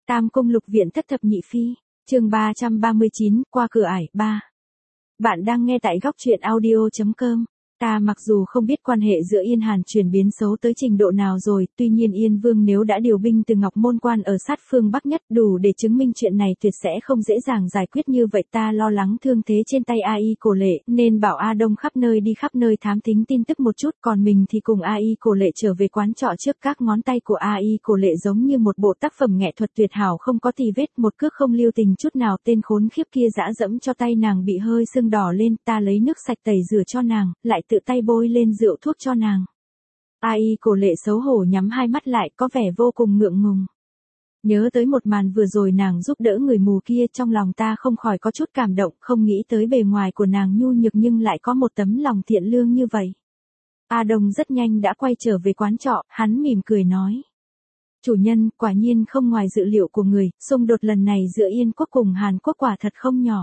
Tam Cung Lục Viện Thất Thập Nhị Phi, chương 339, qua cửa ải, 3. Bạn đang nghe tại góc truyện audio.com. Ta mặc dù không biết quan hệ giữa Yên Hàn chuyển biến xấu tới trình độ nào rồi, tuy nhiên Yên Vương nếu đã điều binh từ Ngọc Môn Quan ở sát phương Bắc nhất đủ để chứng minh chuyện này tuyệt sẽ không dễ dàng giải quyết như vậy. Ta lo lắng thương thế trên tay A.I. Cổ Lệ, nên bảo A Đông khắp nơi thám thính tin tức một chút, còn mình thì cùng A.I. Cổ Lệ trở về quán trọ trước. Các ngón tay của A.I. Cổ Lệ giống như một bộ tác phẩm nghệ thuật tuyệt hảo không có tì vết, một cước không lưu tình chút nào. Tên khốn khiếp kia dã dẫm cho tay nàng bị hơi sưng đỏ lên, ta lấy nước sạch tẩy rửa cho nàng, lại tự tay bôi lên rượu thuốc cho nàng. A.I. Cổ Lệ xấu hổ nhắm hai mắt lại, có vẻ vô cùng ngượng ngùng. Nhớ tới một màn vừa rồi nàng giúp đỡ người mù kia, trong lòng ta không khỏi có chút cảm động, không nghĩ tới bề ngoài của nàng nhu nhược nhưng lại có một tấm lòng thiện lương như vậy. A Đông rất nhanh đã quay trở về quán trọ, hắn mỉm cười nói. Chủ nhân, quả nhiên không ngoài dự liệu của người, xung đột lần này giữa Yên quốc cùng Hàn quốc quả thật không nhỏ.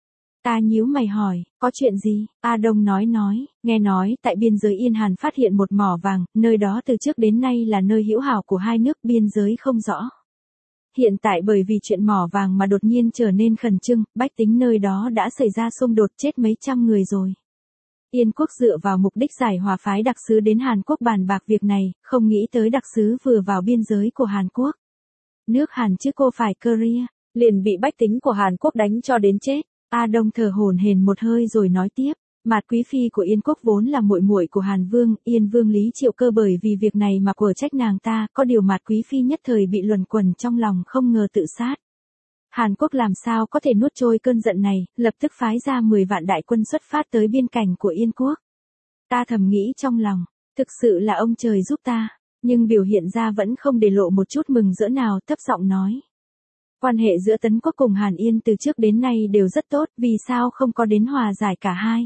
Ta nhíu mày hỏi, có chuyện gì? A Đông nói, nghe nói tại biên giới Yên Hàn phát hiện một mỏ vàng, nơi đó từ trước đến nay là nơi hữu hảo của hai nước, biên giới không rõ. Hiện tại bởi vì chuyện mỏ vàng mà đột nhiên trở nên khẩn trương, bách tính nơi đó đã xảy ra xung đột, chết mấy trăm người rồi. Yên quốc dựa vào mục đích giải hòa phái đặc sứ đến Hàn Quốc bàn bạc việc này, không nghĩ tới đặc sứ vừa vào biên giới của Hàn Quốc. Nước Hàn chứ cô phải Korea, liền bị bách tính của Hàn Quốc đánh cho đến chết. A Đông thở hổn hển một hơi rồi nói tiếp, Mạt quý phi của Yên quốc vốn là muội muội của Hàn Vương, Yên Vương Lý Triệu Cơ bởi vì việc này mà quở trách nàng ta, có điều Mạt quý phi nhất thời bị luẩn quẩn trong lòng, không ngờ tự sát. Hàn Quốc làm sao có thể nuốt trôi cơn giận này, lập tức phái ra 10 vạn đại quân xuất phát tới biên cảnh của Yên quốc. Ta thầm nghĩ trong lòng, thực sự là ông trời giúp ta, nhưng biểu hiện ra vẫn không để lộ một chút mừng rỡ nào, thấp giọng nói. Quan hệ giữa Tấn quốc cùng Hàn Yên từ trước đến nay đều rất tốt, vì sao không có đến hòa giải cả hai?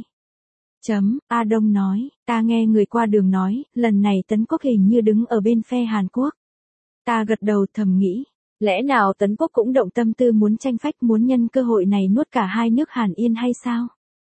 A Đông nói, ta nghe người qua đường nói, lần này Tấn quốc hình như đứng ở bên phe Hàn Quốc. Ta gật đầu thầm nghĩ, lẽ nào Tấn quốc cũng động tâm tư muốn tranh phách, muốn nhân cơ hội này nuốt cả hai nước Hàn Yên hay sao?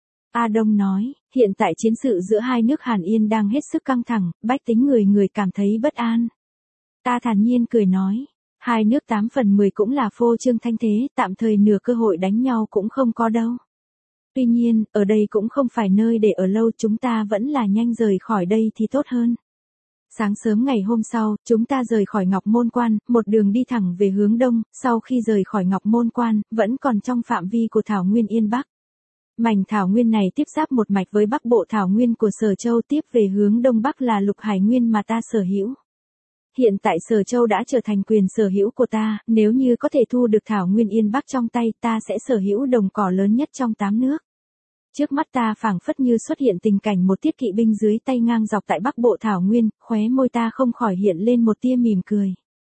A Đông nói, hiện tại chiến sự giữa hai nước Hàn Yên đang hết sức căng thẳng, bách tính người cảm thấy bất an. Ta thản nhiên cười nói. Hai nước 8 phần 10 cũng là phô trương thanh thế, tạm thời nửa cơ hội đánh nhau cũng không có đâu. Tuy nhiên, ở đây cũng không phải nơi để ở lâu, chúng ta vẫn là nhanh rời khỏi đây thì tốt hơn. Sáng sớm ngày hôm sau, chúng ta rời khỏi Ngọc Môn Quan, một đường đi thẳng về hướng đông, sau khi rời khỏi Ngọc Môn Quan, vẫn còn trong phạm vi của Thảo Nguyên Yên Bắc. Mảnh Thảo Nguyên này tiếp giáp một mạch với Bắc Bộ Thảo Nguyên của Sở Châu, tiếp về hướng đông bắc là Lục Hải Nguyên mà ta sở hữu. Hiện tại Sở Châu đã trở thành quyền sở hữu của ta, nếu như có thể thu được Thảo Nguyên Yên Bắc trong tay, ta sẽ sở hữu đồng cỏ lớn nhất trong 8 nước. Trước mắt ta phảng phất như xuất hiện tình cảnh một tiết kỵ binh dưới tay ngang dọc tại Bắc Bộ Thảo Nguyên, khóe môi ta không khỏi hiện lên một tia mỉm cười.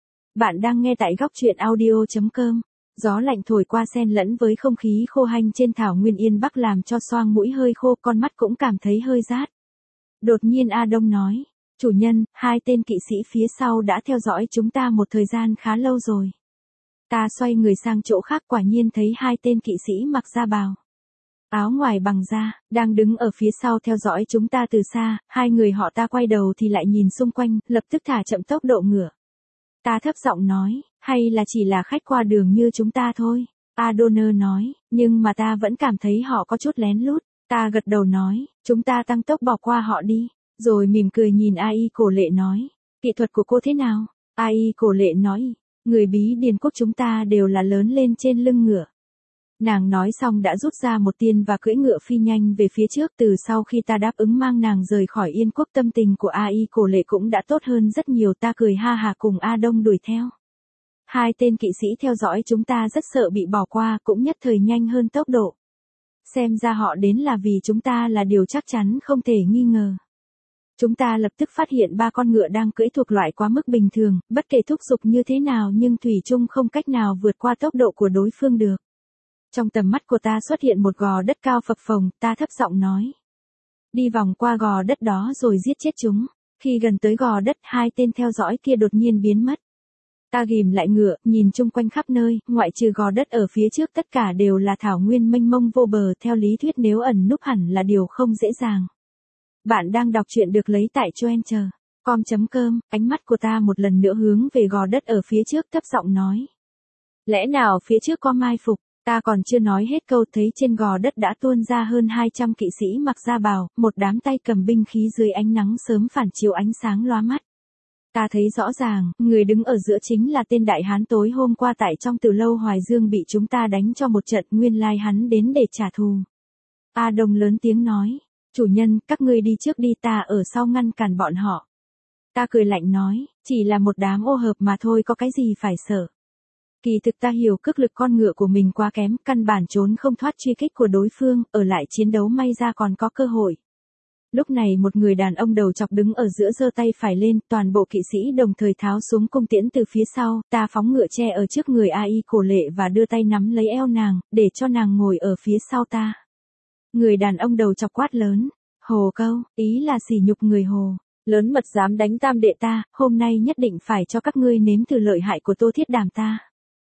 Bạn đang nghe tại góc truyện audio.com. Gió lạnh thổi qua xen lẫn với không khí khô hanh trên Thảo Nguyên Yên Bắc làm cho xoang mũi hơi khô, con mắt cũng cảm thấy hơi rát. Đột nhiên A Đông nói. Chủ nhân, hai tên kỵ sĩ phía sau đã theo dõi chúng ta một thời gian khá lâu rồi. Ta xoay người sang chỗ khác, quả nhiên thấy hai tên kỵ sĩ mặc da bào, áo ngoài bằng da, đang đứng ở phía sau theo dõi chúng ta từ xa. Hai người họ ta quay đầu thì lại nhìn xung quanh, lập tức thả chậm tốc độ ngựa. Ta thấp giọng nói, hay là chỉ là khách qua đường như chúng ta thôi. Adonner nói, nhưng mà ta vẫn cảm thấy họ có chút lén lút. Ta gật đầu nói, chúng ta tăng tốc bỏ qua họ đi. Rồi mỉm cười nhìn A.I. Cổ Lệ nói, kỹ thuật của cô thế nào? A.I. Cổ Lệ nói, người Bí Điền quốc chúng ta đều là lớn lên trên lưng ngựa. Nàng nói xong đã rút ra một tiên và cưỡi ngựa phi nhanh về phía trước. Từ sau khi ta đáp ứng mang nàng rời khỏi Yên quốc, tâm tình của A.I. Cổ Lệ cũng đã tốt hơn rất nhiều. Ta cười ha hà cùng A Đông đuổi theo. Hai tên kỵ sĩ theo dõi chúng ta rất sợ bị bỏ qua, cũng nhất thời nhanh hơn tốc độ. Xem ra họ đến là vì chúng ta là điều chắc chắn không thể nghi ngờ. Chúng ta lập tức phát hiện 3 con ngựa đang cưỡi thuộc loại quá mức bình thường, bất kể thúc giục như thế nào nhưng thủy chung không cách nào vượt qua tốc độ của đối phương được. Trong tầm mắt của ta xuất hiện một gò đất cao phập phồng, ta thấp giọng nói. Đi vòng qua gò đất đó rồi giết chết chúng. Khi gần tới gò đất, hai tên theo dõi kia đột nhiên biến mất. Ta ghìm lại ngựa, nhìn chung quanh khắp nơi, ngoại trừ gò đất ở phía trước tất cả đều là thảo nguyên mênh mông vô bờ, theo lý thuyết nếu ẩn núp hẳn là điều không dễ dàng. Bạn đang đọc truyện được lấy tại choencher.com, ánh mắt của ta một lần nữa hướng về gò đất ở phía trước, thấp giọng nói. Lẽ nào phía trước có mai phục? Ta còn chưa nói hết câu thấy trên gò đất đã tuôn ra hơn 200 kỵ sĩ mặc da bào, một đám tay cầm binh khí dưới ánh nắng sớm phản chiếu ánh sáng lóa mắt. Ta thấy rõ ràng, người đứng ở giữa chính là tên đại hán tối hôm qua tại trong từ lâu Hoài Dương bị chúng ta đánh cho một trận, nguyên lai hắn đến để trả thù. A Đông lớn tiếng nói, chủ nhân, các ngươi đi trước đi, ta ở sau ngăn cản bọn họ. Ta cười lạnh nói, chỉ là một đám ô hợp mà thôi, có cái gì phải sợ. Kỳ thực ta hiểu cước lực con ngựa của mình quá kém, căn bản trốn không thoát truy kích của đối phương, ở lại chiến đấu may ra còn có cơ hội. Lúc này một người đàn ông đầu chọc đứng ở giữa giơ tay phải lên, toàn bộ kỵ sĩ đồng thời tháo xuống cung tiễn từ phía sau, ta phóng ngựa che ở trước người AI cổ lệ và đưa tay nắm lấy eo nàng, để cho nàng ngồi ở phía sau ta. Người đàn ông đầu chọc quát lớn, Hồ Câu, ý là sỉ nhục người Hồ. Lớn mật dám đánh tam đệ ta, hôm nay nhất định phải cho các ngươi nếm thử lợi hại của Tô Thiết Đàm ta.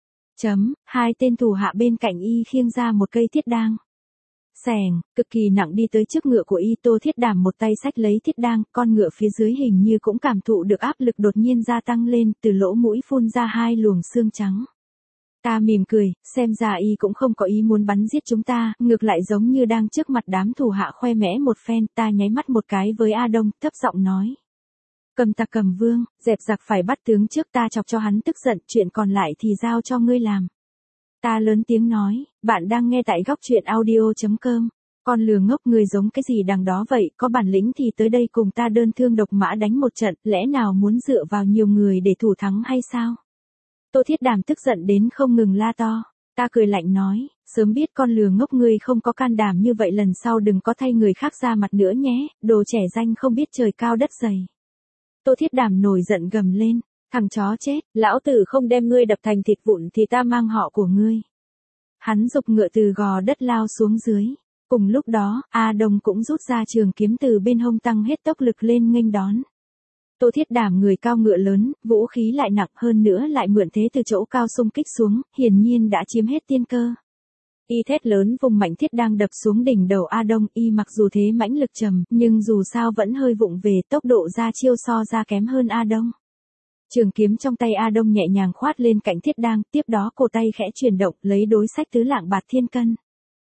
Hai tên thủ hạ bên cạnh y khiêng ra một cây thiết đang. Xèng, cực kỳ nặng đi tới trước ngựa của y. Tô Thiết Đàm một tay xách lấy thiết đang, con ngựa phía dưới hình như cũng cảm thụ được áp lực đột nhiên gia tăng lên, từ lỗ mũi phun ra hai luồng xương trắng. Ta mỉm cười, xem ra y cũng không có ý muốn bắn giết chúng ta, ngược lại giống như đang trước mặt đám thủ hạ khoe mẽ một phen. Ta nháy mắt một cái với A Đông, thấp giọng nói. Cầm tặc cầm vương, dẹp giặc phải bắt tướng trước, ta chọc cho hắn tức giận, chuyện còn lại thì giao cho ngươi làm. Ta lớn tiếng nói, bạn đang nghe tại góc truyện audio.com. Con lừa ngốc, người giống cái gì đằng đó vậy, có bản lĩnh thì tới đây cùng ta đơn thương độc mã đánh một trận, lẽ nào muốn dựa vào nhiều người để thủ thắng hay sao? Tô Thiết Đàm tức giận đến không ngừng la to. Ta cười lạnh nói, sớm biết con lừa ngốc ngươi không có can đảm như vậy, lần sau đừng có thay người khác ra mặt nữa nhé, đồ trẻ danh không biết trời cao đất dày. Tô Thiết Đàm nổi giận gầm lên, thằng chó chết, lão tử không đem ngươi đập thành thịt vụn thì ta mang họ của ngươi. Hắn giục ngựa từ gò đất lao xuống dưới. Cùng lúc đó, A Đông cũng rút ra trường kiếm từ bên hông tăng hết tốc lực lên nghênh đón. Tô Thiết Đàm người cao ngựa lớn, vũ khí lại nặng, hơn nữa lại mượn thế từ chỗ cao xung kích xuống, hiển nhiên đã chiếm hết tiên cơ. Y thét lớn vùng mạnh thiết đang đập xuống đỉnh đầu A Đông, y mặc dù thế mãnh lực trầm, nhưng dù sao vẫn hơi vụng về, tốc độ ra chiêu so ra kém hơn A Đông. Trường kiếm trong tay A Đông nhẹ nhàng khoát lên cạnh thiết đang, tiếp đó cổ tay khẽ chuyển động, lấy đối sách tứ lạng bạt thiên cân.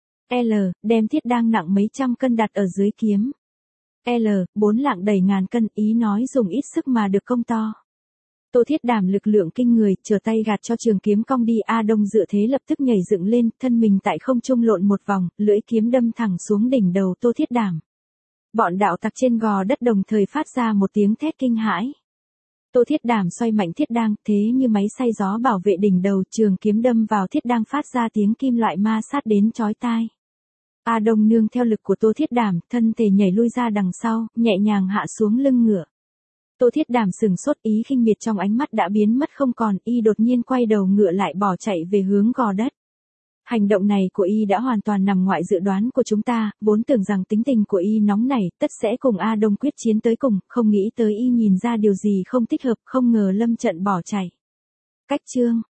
Đem thiết đang nặng mấy trăm cân đặt ở dưới kiếm. 4 lạng đầy ngàn cân, ý nói dùng ít sức mà được công to. Tô Thiết Đàm lực lượng kinh người, trở tay gạt cho trường kiếm cong đi. A Đông dựa thế lập tức nhảy dựng lên, thân mình tại không trung lộn một vòng, lưỡi kiếm đâm thẳng xuống đỉnh đầu Tô Thiết Đàm. Bọn đạo tặc trên gò đất đồng thời phát ra một tiếng thét kinh hãi. Tô Thiết Đàm xoay mạnh thiết đang, thế như máy xay gió bảo vệ đỉnh đầu, trường kiếm đâm vào thiết đang phát ra tiếng kim loại ma sát đến chói tai. A Đông nương theo lực của Tô Thiết Đàm, thân thể nhảy lui ra đằng sau, nhẹ nhàng hạ xuống lưng ngựa. Tô Thiết Đàm sừng sốt, ý khinh miệt trong ánh mắt đã biến mất không còn, y đột nhiên quay đầu ngựa lại bỏ chạy về hướng gò đất. Hành động này của y đã hoàn toàn nằm ngoại dự đoán của chúng ta, vốn tưởng rằng tính tình của y nóng nảy, tất sẽ cùng A Đông quyết chiến tới cùng, không nghĩ tới y nhìn ra điều gì không thích hợp, không ngờ lâm trận bỏ chạy. Cách chương